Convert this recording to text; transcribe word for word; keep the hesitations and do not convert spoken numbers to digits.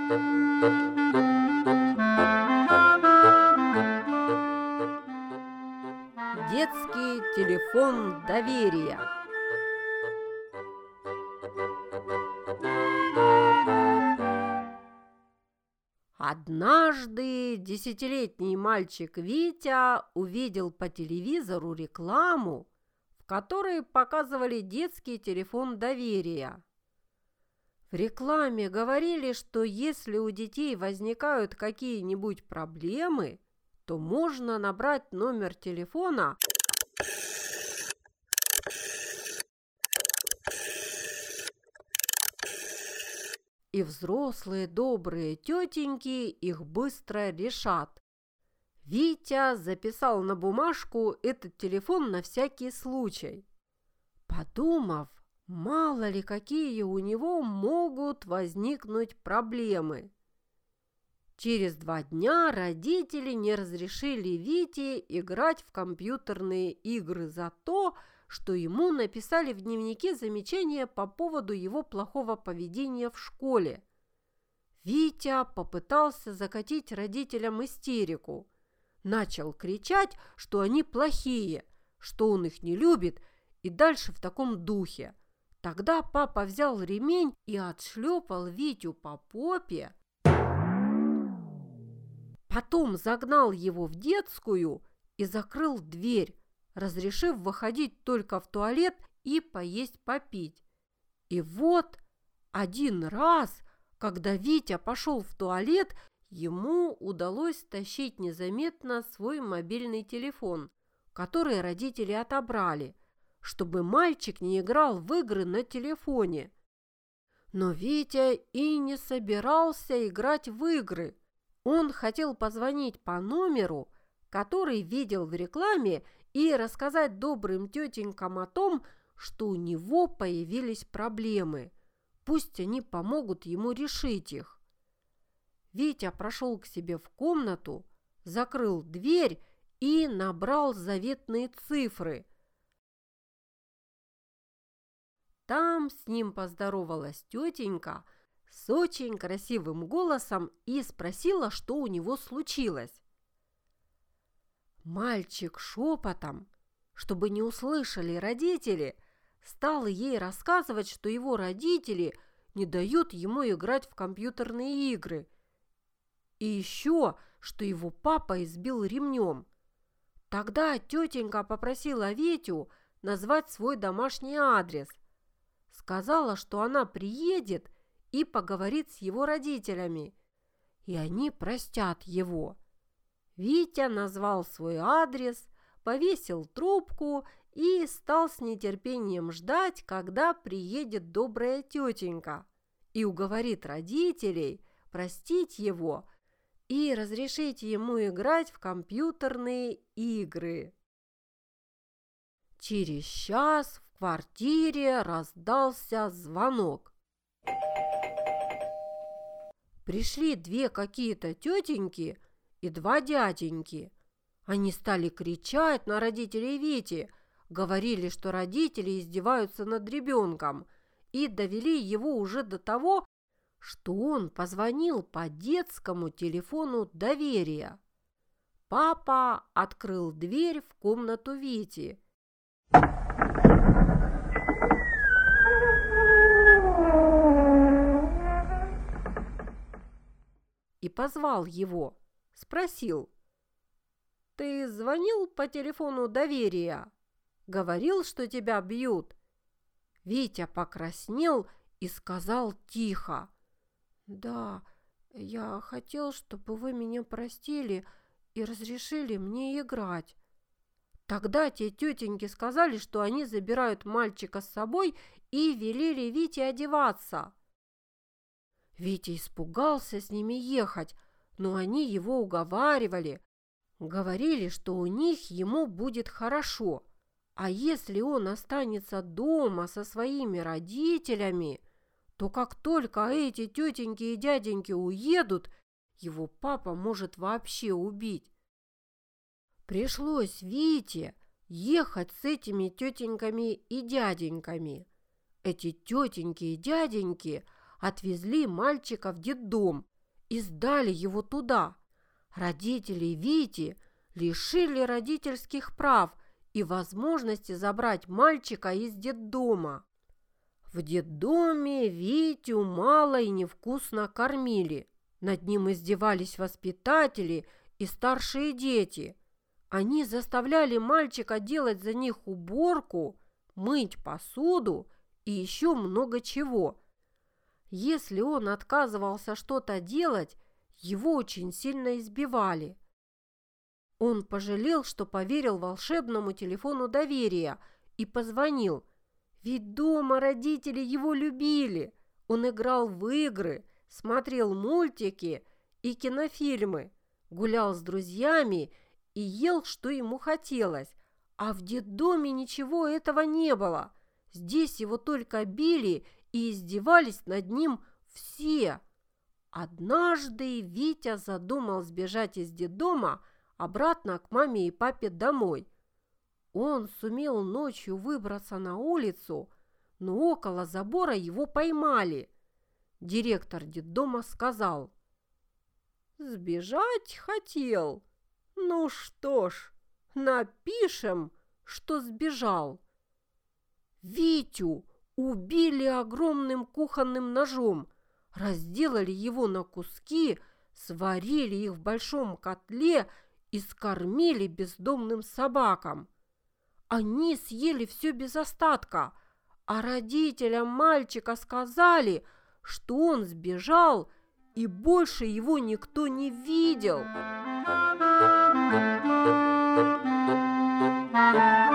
Детский телефон доверия. Однажды десятилетний мальчик Витя увидел по телевизору рекламу, в которой показывали детский телефон доверия. В рекламе говорили, что если у детей возникают какие-нибудь проблемы, то можно набрать номер телефона и взрослые добрые тетеньки их быстро решат. Витя записал на бумажку этот телефон на всякий случай, подумав, мало ли какие у него могут возникнуть проблемы. Через два дня родители не разрешили Вите играть в компьютерные игры за то, что ему написали в дневнике замечания по поводу его плохого поведения в школе. Витя попытался закатить родителям истерику. Начал кричать, что они плохие, что он их не любит, и дальше в таком духе. Тогда папа взял ремень и отшлепал Витю по попе. Потом загнал его в детскую и закрыл дверь, разрешив выходить только в туалет и поесть-попить. И вот один раз, когда Витя пошел в туалет, ему удалось стащить незаметно свой мобильный телефон, который родители отобрали, чтобы мальчик не играл в игры на телефоне. Но Витя и не собирался играть в игры. Он хотел позвонить по номеру, который видел в рекламе, и рассказать добрым тетенькам о том, что у него появились проблемы. Пусть они помогут ему решить их. Витя прошел к себе в комнату, закрыл дверь и набрал заветные цифры. Там с ним поздоровалась тетенька с очень красивым голосом и спросила, что у него случилось. Мальчик шепотом, чтобы не услышали родители, стал ей рассказывать, что его родители не дают ему играть в компьютерные игры, и еще, что его папа избил ремнем. Тогда тетенька попросила Витю назвать свой домашний адрес. Сказала, что она приедет и поговорит с его родителями, и они простят его. Витя назвал свой адрес, повесил трубку и стал с нетерпением ждать, когда приедет добрая тетенька и уговорит родителей простить его и разрешить ему играть в компьютерные игры. Через час в квартире раздался звонок. Пришли две какие-то тетеньки и два дяденьки. Они стали кричать на родителей Вити, говорили, что родители издеваются над ребенком, и довели его уже до того, что он позвонил по детскому телефону доверия. Папа открыл дверь в комнату Вити. И позвал его, спросил: «Ты звонил по телефону доверия? Говорил, что тебя бьют?» Витя покраснел и сказал тихо: «Да, я хотел, чтобы вы меня простили и разрешили мне играть». Тогда те тетеньки сказали, что они забирают мальчика с собой, и велели Вите одеваться. Витя испугался с ними ехать, но они его уговаривали. Говорили, что у них ему будет хорошо, а если он останется дома со своими родителями, то как только эти тетеньки и дяденьки уедут, его папа может вообще убить. Пришлось Вите ехать с этими тетеньками и дяденьками. Эти тетеньки и дяденьки отвезли мальчика в детдом и сдали его туда. Родители Вити лишили родительских прав и возможности забрать мальчика из детдома. В детдоме Витю мало и невкусно кормили. Над ним издевались воспитатели и старшие дети. Они заставляли мальчика делать за них уборку, мыть посуду и еще много чего. Если он отказывался что-то делать, его очень сильно избивали. Он пожалел, что поверил волшебному телефону доверия и позвонил. Ведь дома родители его любили. Он играл в игры, смотрел мультики и кинофильмы, гулял с друзьями и ел, что ему хотелось. А в детдоме ничего этого не было. Здесь его только били и издевались над ним все. Однажды Витя задумал сбежать из детдома обратно к маме и папе домой. Он сумел ночью выбраться на улицу, но около забора его поймали. Директор детдома сказал: «Сбежать хотел? Ну что ж, напишем, что сбежал». Витю убили огромным кухонным ножом, разделали его на куски, сварили их в большом котле и скормили бездомным собакам. Они съели все без остатка, а родителям мальчика сказали, что он сбежал и больше его никто не видел.